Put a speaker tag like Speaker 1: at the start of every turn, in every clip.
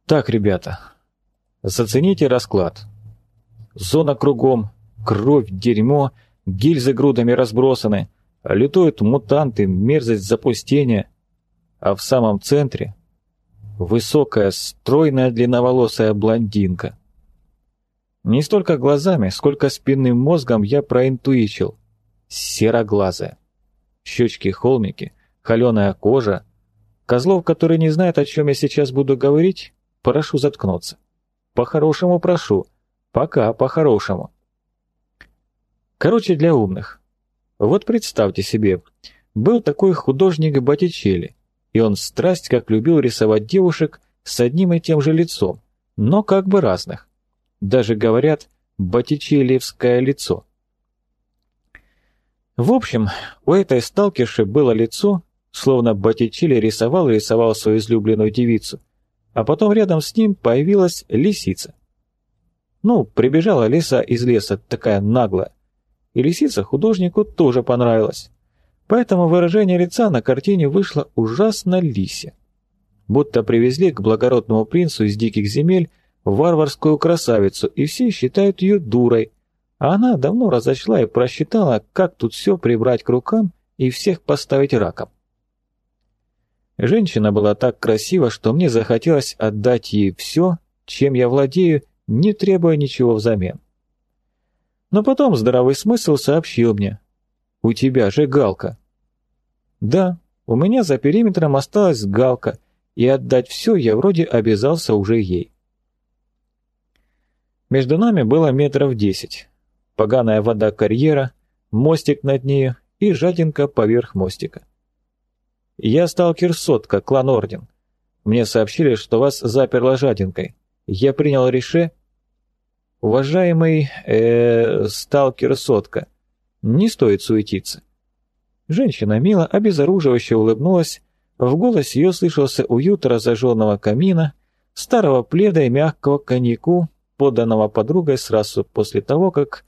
Speaker 1: Так, ребята, зацените расклад. Зона кругом, кровь, дерьмо, гильзы грудами разбросаны, лютуют мутанты, мерзость запустения, а в самом центре высокая, стройная, длинноволосая блондинка. Не столько глазами, сколько спинным мозгом я проинтуичил. Сероглазая. Щечки-холмики, холеная кожа. Козлов, который не знает, о чем я сейчас буду говорить, прошу заткнуться. По-хорошему прошу. Пока по-хорошему. Короче, для умных. Вот представьте себе, был такой художник Боттичелли, и он страсть как любил рисовать девушек с одним и тем же лицом, но как бы разных. Даже говорят «боттичеллиевское лицо». В общем, у этой сталкерши было лицо, словно Боттичелли рисовал и рисовал свою излюбленную девицу, а потом рядом с ним появилась лисица. Ну, прибежала лиса из леса, такая наглая, и лисица художнику тоже понравилась. Поэтому выражение лица на картине вышло ужасно лисе. Будто привезли к благородному принцу из диких земель варварскую красавицу, и все считают ее дурой, а она давно разочла и просчитала, как тут все прибрать к рукам и всех поставить раком. Женщина была так красива, что мне захотелось отдать ей все, чем я владею, не требуя ничего взамен. Но потом здравый смысл сообщил мне: «У тебя же галка». Да, у меня за периметром осталась галка, и отдать все я вроде обязался уже ей. Между нами было метров 10. Поганая вода карьера, мостик над нею и жадинка поверх мостика. «Я сталкер Сотка, клан Орден. Мне сообщили, что вас заперло жадинкой. Я принял решение...» «Уважаемый, сталкер Сотка, не стоит суетиться». Женщина мило, обезоруживающе улыбнулась, в голосе ее слышался уют разожженного камина, старого пледа и мягкого коньяку, поданного подругой сразу после того, как...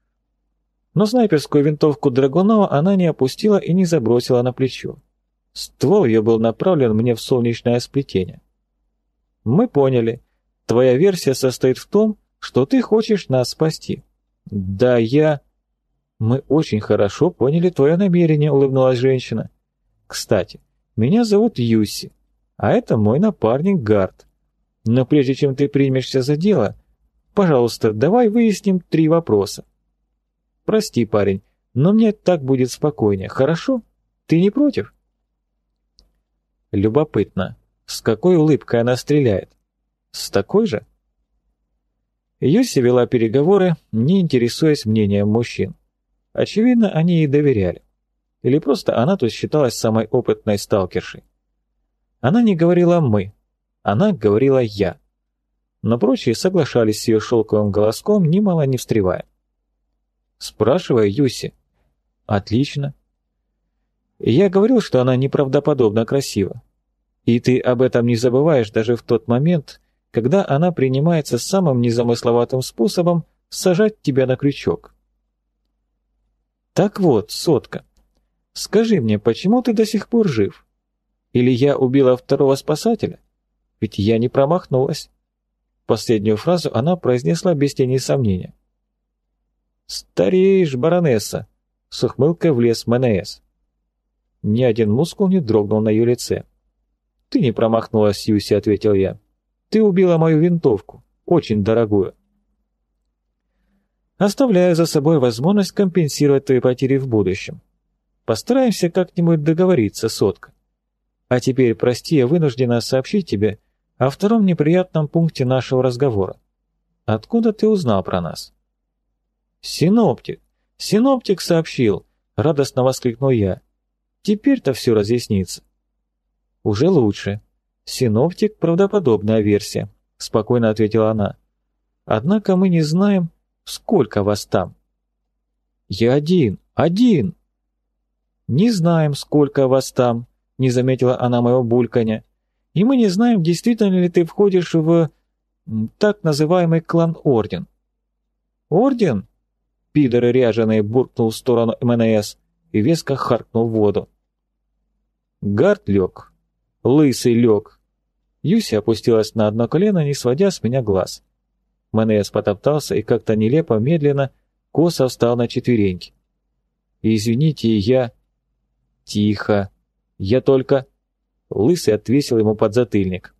Speaker 1: Но снайперскую винтовку Драгунова она не опустила и не забросила на плечо. Ствол ее был направлен мне в солнечное сплетение. «Мы поняли. Твоя версия состоит в том, что ты хочешь нас спасти». «Да, я...» «Мы очень хорошо поняли твое намерение», — улыбнулась женщина. «Кстати, меня зовут Юси, а это мой напарник Гард. Но прежде чем ты примешься за дело, пожалуйста, давай выясним 3 вопроса». «Прости, парень, но мне так будет спокойнее, хорошо? Ты не против?» Любопытно, с какой улыбкой она стреляет? С такой же? Юси вела переговоры, не интересуясь мнением мужчин. Очевидно, они ей доверяли. Или просто она тут считалась самой опытной сталкершей. Она не говорила «мы», она говорила «я». Но прочие соглашались с ее шелковым голоском, немало не встревая. «Спрашивай, Юси». «Отлично». Я говорил, что она неправдоподобно красива. И ты об этом не забываешь даже в тот момент, когда она принимается самым незамысловатым способом сажать тебя на крючок. Так вот, Сотка, скажи мне, почему ты до сих пор жив? Или я убила второго спасателя? Ведь я не промахнулась. Последнюю фразу она произнесла без тени сомнения. «Стареешь, баронесса!» — с ухмылкой влез МНС. Ни один мускул не дрогнул на ее лице. «Ты не промахнулась, Юси», — ответил я. «Ты убила мою винтовку, очень дорогую. Оставляю за собой возможность компенсировать твои потери в будущем. Постараемся как-нибудь договориться, Сотка. А теперь, прости, я вынуждена сообщить тебе о втором неприятном пункте нашего разговора. Откуда ты узнал про нас?» «Синоптик! Синоптик сообщил!» — радостно воскликнул я. «Теперь-то все разъяснится». «Уже лучше. Синоптик — правдоподобная версия», — спокойно ответила она. «Однако мы не знаем, сколько вас там». «Я один. «Не знаем, сколько вас там», — не заметила она моего бульканья. «И мы не знаем, действительно ли ты входишь в так называемый клан Орден». «Орден?» — пидоры ряженые буркнул в сторону МНС и веско харкнул в воду. Гард лег. Лысый лег. Юся опустилась на одно колено, не сводя с меня глаз. МНС потоптался и как-то нелепо, медленно, косо встал на четвереньки. «Извините, я...» «Тихо! Я только...» Лысый отвесил ему подзатыльник.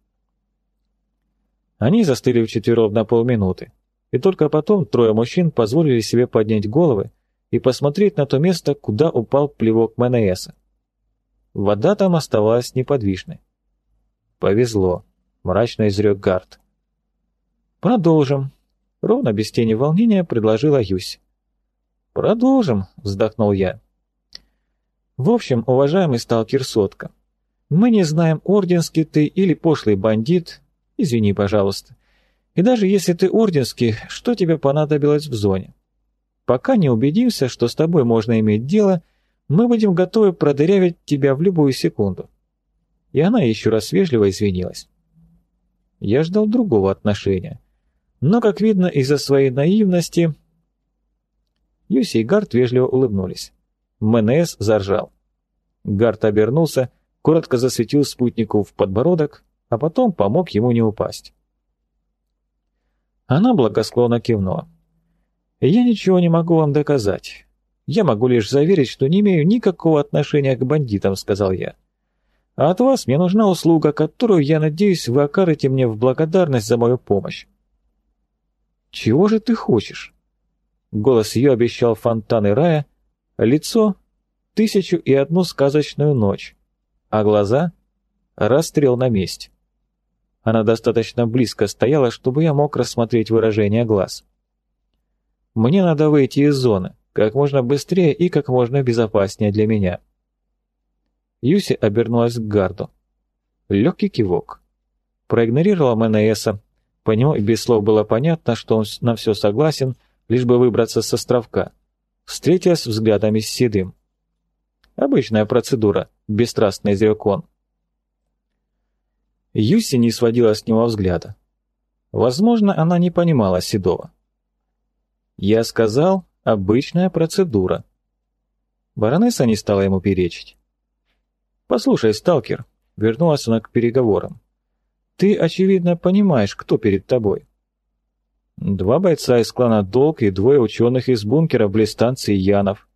Speaker 1: Они застыли вчетвером на полминуты, и только потом трое мужчин позволили себе поднять головы и посмотреть на то место, куда упал плевок МНСа. Вода там оставалась неподвижной. «Повезло», — мрачно изрек Гард. «Продолжим», — ровно без тени волнения предложила Юсь. «Продолжим», — вздохнул я. «В общем, уважаемый сталкер Сотка, мы не знаем, орденский ты или пошлый бандит, извини, пожалуйста. И даже если ты орденский, что тебе понадобилось в зоне? Пока не убедимся, что с тобой можно иметь дело, мы будем готовы продырявить тебя в любую секунду». И она еще раз вежливо извинилась. Я ждал другого отношения. Но, как видно, из-за своей наивности... Юси и Гард вежливо улыбнулись. МНС заржал. Гард обернулся, коротко засветил спутнику в подбородок, а потом помог ему не упасть. Она благосклонно кивнула. «Я ничего не могу вам доказать. Я могу лишь заверить, что не имею никакого отношения к бандитам», — сказал я. «А от вас мне нужна услуга, которую, я надеюсь, вы окажете мне в благодарность за мою помощь». «Чего же ты хочешь?» Голос ее обещал фонтаны рая, лицо — 1001 сказочную ночь, а глаза — расстрел на месте. Она достаточно близко стояла, чтобы я мог рассмотреть выражение глаз. «Мне надо выйти из зоны, как можно быстрее и как можно безопаснее для меня». Юси обернулась к Гарду. Легкий кивок. Проигнорировала МНСа. По нему и без слов было понятно, что он на все согласен, лишь бы выбраться с островка. Встретилась взглядами с Седым. «Обычная процедура», — бесстрастно изрек он. Юси не сводила с него взгляда. Возможно, она не понимала Седова. «Я сказал, обычная процедура». Баронесса не стала ему перечить. «Послушай, сталкер», — вернулась она к переговорам, — «ты, очевидно, понимаешь, кто перед тобой». 2 бойца из клана Долг и 2 ученых из бункера близ станции Янов.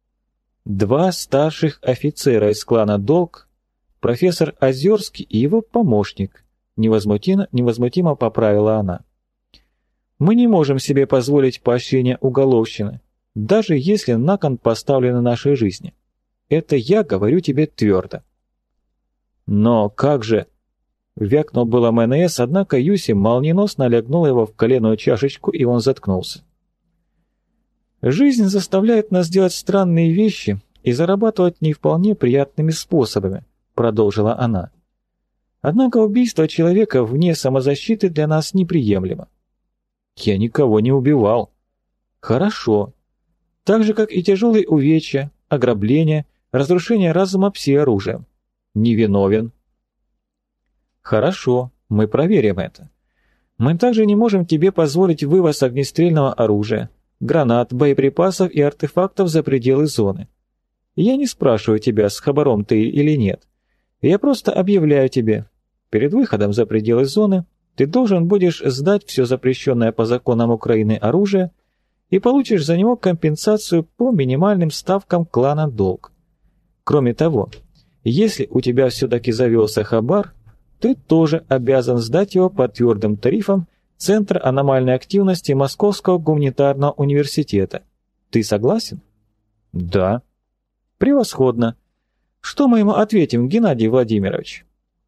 Speaker 1: 2 старших офицера из клана Долг, профессор Озерский и его помощник, невозмутимо поправила она. Мы не можем себе позволить поощрение уголовщины, даже если на кон поставлены наши жизни. Это я говорю тебе твердо. Но как же... Вякнул было МНС, однако Юси молниеносно лягнула его в коленную чашечку, и он заткнулся. «Жизнь заставляет нас делать странные вещи и зарабатывать не вполне приятными способами», — продолжила она. «Однако убийство человека вне самозащиты для нас неприемлемо». «Я никого не убивал». «Хорошо. Так же, как и тяжелые увечья, ограбление, разрушение разума пси-оружием. Невиновен». «Хорошо, мы проверим это. Мы также не можем тебе позволить вывоз огнестрельного оружия, гранат, боеприпасов и артефактов за пределы зоны. Я не спрашиваю тебя, с хабаром ты или нет. Я просто объявляю тебе, перед выходом за пределы зоны ты должен будешь сдать все запрещенное по законам Украины оружие и получишь за него компенсацию по минимальным ставкам клана Долг. Кроме того, если у тебя все-таки завелся хабар, ты тоже обязан сдать его по твердым тарифам Центра аномальной активности Московского гуманитарного университета. Ты согласен? Да. Превосходно. Что мы ему ответим, Геннадий Владимирович?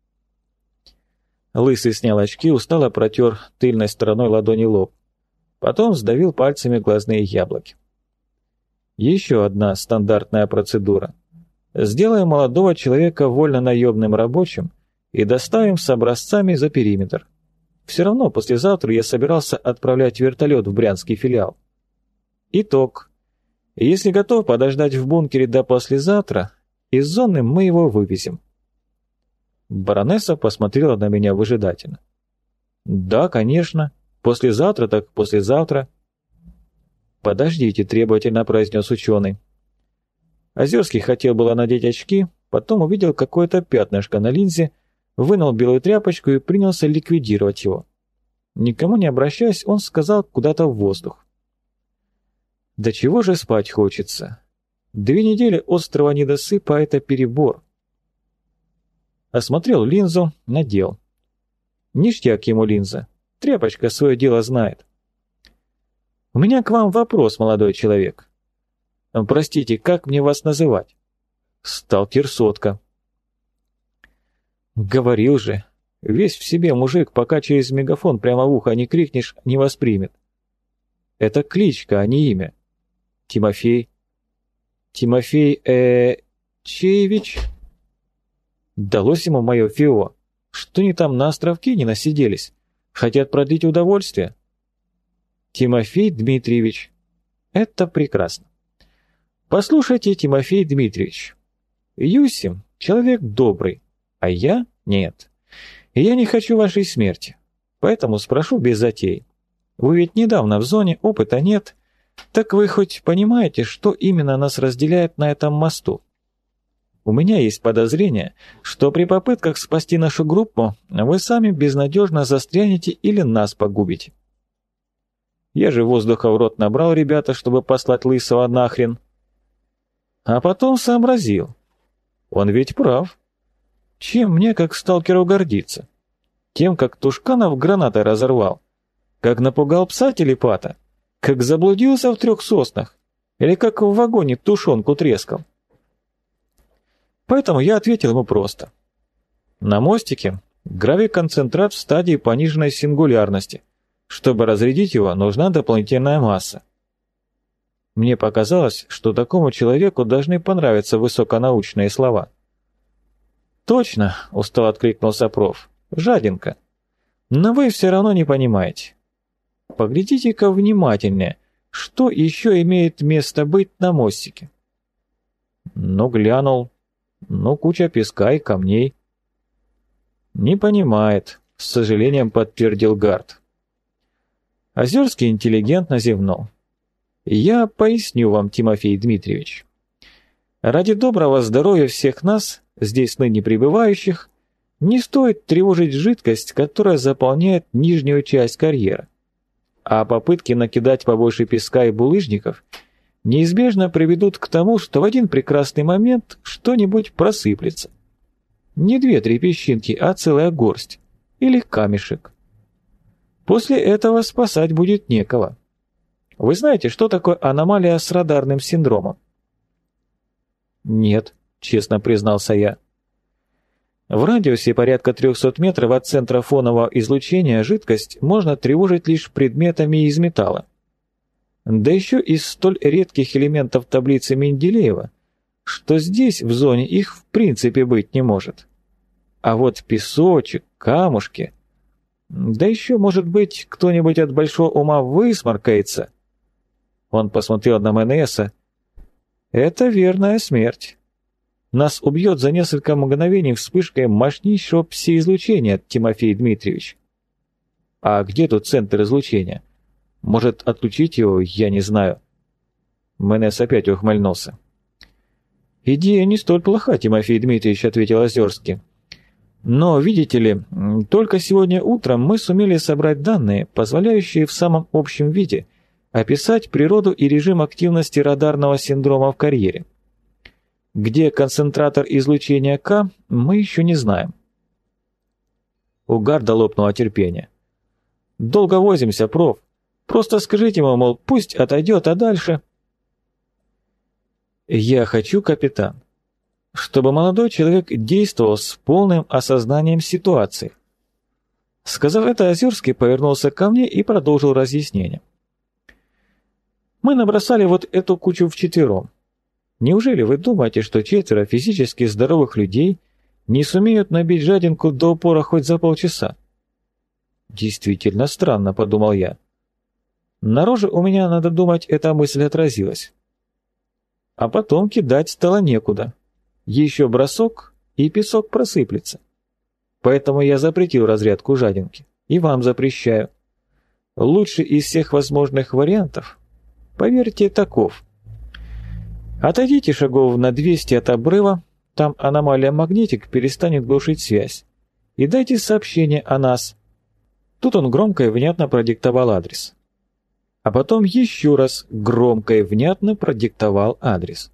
Speaker 1: Лысый снял очки, устало протер тыльной стороной ладони лоб. Потом сдавил пальцами глазные яблоки. Еще одна стандартная процедура. Сделаем молодого человека вольно-наемным рабочим и доставим с образцами за периметр. Все равно послезавтра я собирался отправлять вертолет в брянский филиал. Итог. Если готов подождать в бункере до послезавтра, из зоны мы его вывезем. Баронесса посмотрела на меня выжидательно. Да, конечно. Послезавтра так послезавтра. Подождите, требовательно произнес ученый. Озерский хотел было надеть очки, потом увидел какое-то пятнышко на линзе, вынул белую тряпочку и принялся ликвидировать его. Никому не обращаясь, он сказал куда-то в воздух. «Да чего же спать хочется? 2 недели острого недосыпа — это перебор». Осмотрел линзу, надел. Ништяк ему линза. Тряпочка свое дело знает. «У меня к вам вопрос, молодой человек. Простите, как мне вас называть?» «Сталкер Сотка». «Говорил же, весь в себе мужик, пока через мегафон прямо в ухо не крикнешь, не воспримет. Это кличка, а не имя. Тимофей. Тимофей, Чеевич?» Далось ему мое ФИО. Что они там на островке не насиделись? Хотят продлить удовольствие? Тимофей Дмитриевич. Это прекрасно. Послушайте, Тимофей Дмитриевич. Юсим — человек добрый, а я — нет. И я не хочу вашей смерти. Поэтому спрошу без затей. Вы ведь недавно в зоне, опыта нет. Так вы хоть понимаете, что именно нас разделяет на этом мосту? У меня есть подозрение, что при попытках спасти нашу группу вы сами безнадежно застрянете или нас погубите. Я же воздуха в рот набрал, ребята, чтобы послать Лысого нахрен. А потом сообразил. Он ведь прав. Чем мне, как сталкеру, гордиться? Тем, как Тушканов гранатой разорвал? Как напугал пса телепата? Как заблудился в 3 соснах? Или как в вагоне тушенку трескал? Поэтому я ответил ему просто. На мостике гравиконцентрат в стадии пониженной сингулярности. Чтобы разрядить его, нужна дополнительная масса. Мне показалось, что такому человеку должны понравиться высоконаучные слова. «Точно», — устало откликнулся проф, — «жадинка. Но вы все равно не понимаете. Поглядите-ка внимательнее, что еще имеет место быть на мостике». Ну, глянул. Ну, куча песка и камней. «Не понимает», — с сожалением подтвердил Гард. Озерский интеллигентно зевнул. «Я поясню вам, Тимофей Дмитриевич. Ради доброго здоровья всех нас, здесь ныне пребывающих, не стоит тревожить жидкость, которая заполняет нижнюю часть карьера. А попытки накидать побольше песка и булыжников неизбежно приведут к тому, что в один прекрасный момент что-нибудь просыплется. Не 2-3 песчинки, а целая горсть. Или камешек. После этого спасать будет некого. Вы знаете, что такое аномалия с радарным синдромом?» «Нет», — честно признался я. В радиусе порядка 300 метров от центра фонового излучения жидкость можно тревожить лишь предметами из металла. Да еще из столь редких элементов таблицы Менделеева, что здесь, в зоне, их в принципе быть не может. А вот песочек, камушки... Да еще, может быть, кто-нибудь от большого ума высморкается. Он посмотрел на МНСа. Это верная смерть. Нас убьет за несколько мгновений вспышкой мощнейшего пси-излучения, Тимофей Дмитриевич. А где тут центр излучения? Может, отключить его, я не знаю. МНС опять ухмыльнулся. «Идея не столь плоха, Тимофей Дмитриевич», — ответил Озерский. «Но, видите ли, только сегодня утром мы сумели собрать данные, позволяющие в самом общем виде описать природу и режим активности радарного синдрома в карьере. Где концентратор излучения К, мы еще не знаем». У Гарда лопнуло терпение. «Долго возимся, проф. Просто скажите ему, мол, пусть отойдет, а дальше...» «Я хочу, капитан, чтобы молодой человек действовал с полным осознанием ситуации». Сказав это, Озерский повернулся ко мне и продолжил разъяснение. «Мы набросали вот эту кучу вчетвером. Неужели вы думаете, что 4 физически здоровых людей не сумеют набить жадинку до упора хоть за полчаса?» «Действительно странно», — подумал я. На роже у меня, надо думать, эта мысль отразилась. А потом кидать стало некуда. Еще бросок, и песок просыплется. Поэтому я запретил разрядку жадинки. И вам запрещаю. Лучший из всех возможных вариантов, поверьте, таков. Отойдите шагов на 200 от обрыва, там аномалия магнетик перестанет глушить связь. и дайте сообщение о нас». Тут он громко и внятно продиктовал адрес. А потом еще раз громко и внятно продиктовал адрес.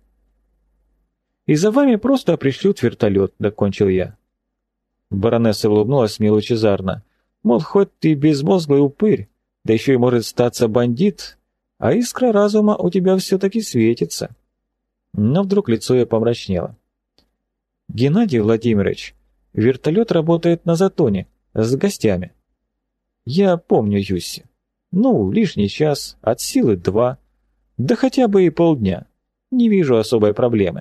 Speaker 1: «И за вами просто пришлют вертолет», — докончил я. Баронесса улыбнулась мне лучезарно. Мол, хоть ты безмозглый упырь, да еще и может статься бандит, а искра разума у тебя все-таки светится. Но вдруг лицо ее помрачнело. «Геннадий Владимирович, вертолет работает на Затоне, с гостями». «Я помню, Юсси. Ну, лишний час, от силы 2, да хотя бы и полдня. Не вижу особой проблемы».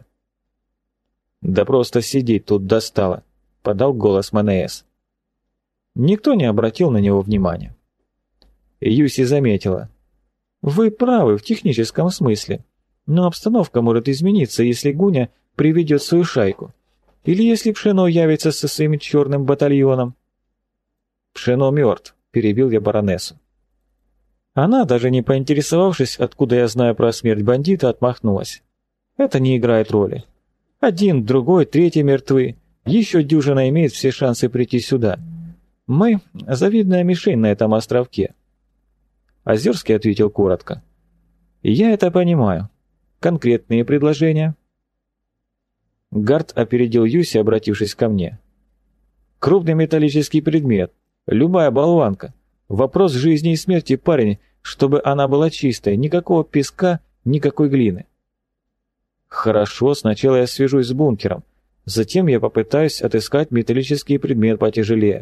Speaker 1: «Да просто сидеть тут достало», — подал голос МНС. Никто не обратил на него внимания. Юси заметила. «Вы правы в техническом смысле, но обстановка может измениться, если Гуня приведет свою шайку, или если Пшено явится со своим черным батальоном». «Пшено мертв», — перебил я баронессу. Она, даже не поинтересовавшись, откуда я знаю про смерть бандита, отмахнулась. «Это не играет роли. Один, другой, третий мертвы, еще дюжина имеет все шансы прийти сюда. Мы — завидная мишень на этом островке». Озерский ответил коротко. «Я это понимаю. Конкретные предложения?» Гард опередил Юси, обратившись ко мне. «Крупный металлический предмет, любая болванка. Вопрос жизни и смерти, парень, чтобы она была чистой, никакого песка, никакой глины». «Хорошо, сначала я свяжусь с бункером, затем я попытаюсь отыскать металлический предмет потяжелее».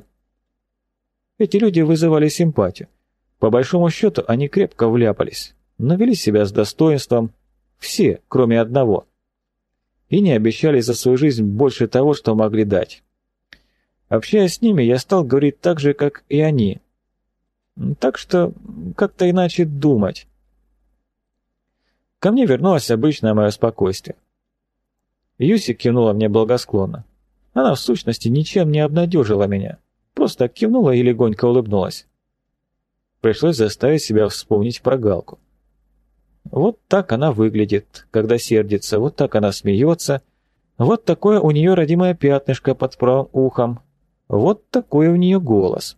Speaker 1: Эти люди вызывали симпатию. По большому счету, они крепко вляпались, но вели себя с достоинством, все, кроме одного, и не обещали за свою жизнь больше того, что могли дать. Общаясь с ними, я стал говорить так же, как и они. Так что как-то иначе думать. Ко мне вернулось обычное мое спокойствие. Юси кивнула мне благосклонно. Она в сущности ничем не обнадежила меня, просто кивнула и легонько улыбнулась. Пришлось заставить себя вспомнить про Галку. Вот так она выглядит, когда сердится, вот так она смеется, вот такое у нее родимое пятнышко под правым ухом, вот такой у нее голос.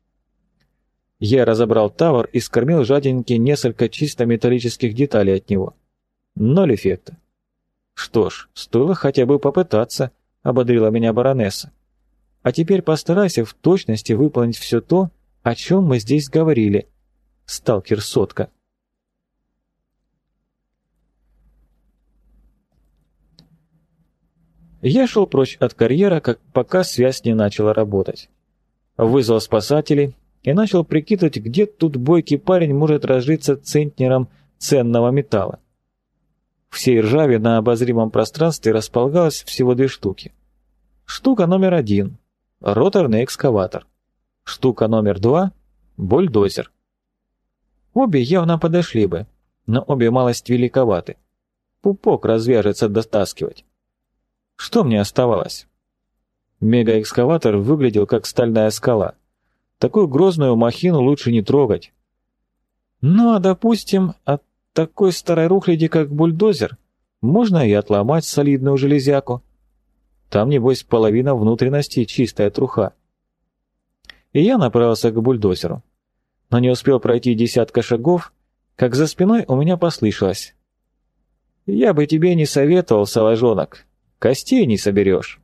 Speaker 1: Я разобрал тавр и скормил жаденьке несколько чисто металлических деталей от него. Ноль эффекта. «Что ж, стоило хотя бы попытаться», — ободрила меня баронесса. «А теперь постарайся в точности выполнить все то, о чем мы здесь говорили, сталкер-сотка». Я шел прочь от карьера, пока связь не начала работать. Вызвал спасателей и начал прикидывать, где тут бойкий парень может разжиться центнером ценного металла. В всей ржаве на обозримом пространстве располагалось всего 2 штуки. Штука номер 1 — роторный экскаватор. Штука номер 2 — бульдозер. Обе явно подошли бы, но обе малость великоваты. Пупок развяжется дотаскивать. Что мне оставалось? Мегаэкскаватор выглядел как стальная скала. Такую грозную махину лучше не трогать. Ну а, допустим, от такой старой рухляди, как бульдозер, можно и отломать солидную железяку. Там, небось, половина внутренности чистая труха. И я направился к бульдозеру. Но не успел пройти 10 шагов, как за спиной у меня послышалось: «Я бы тебе не советовал, салажонок, костей не соберешь».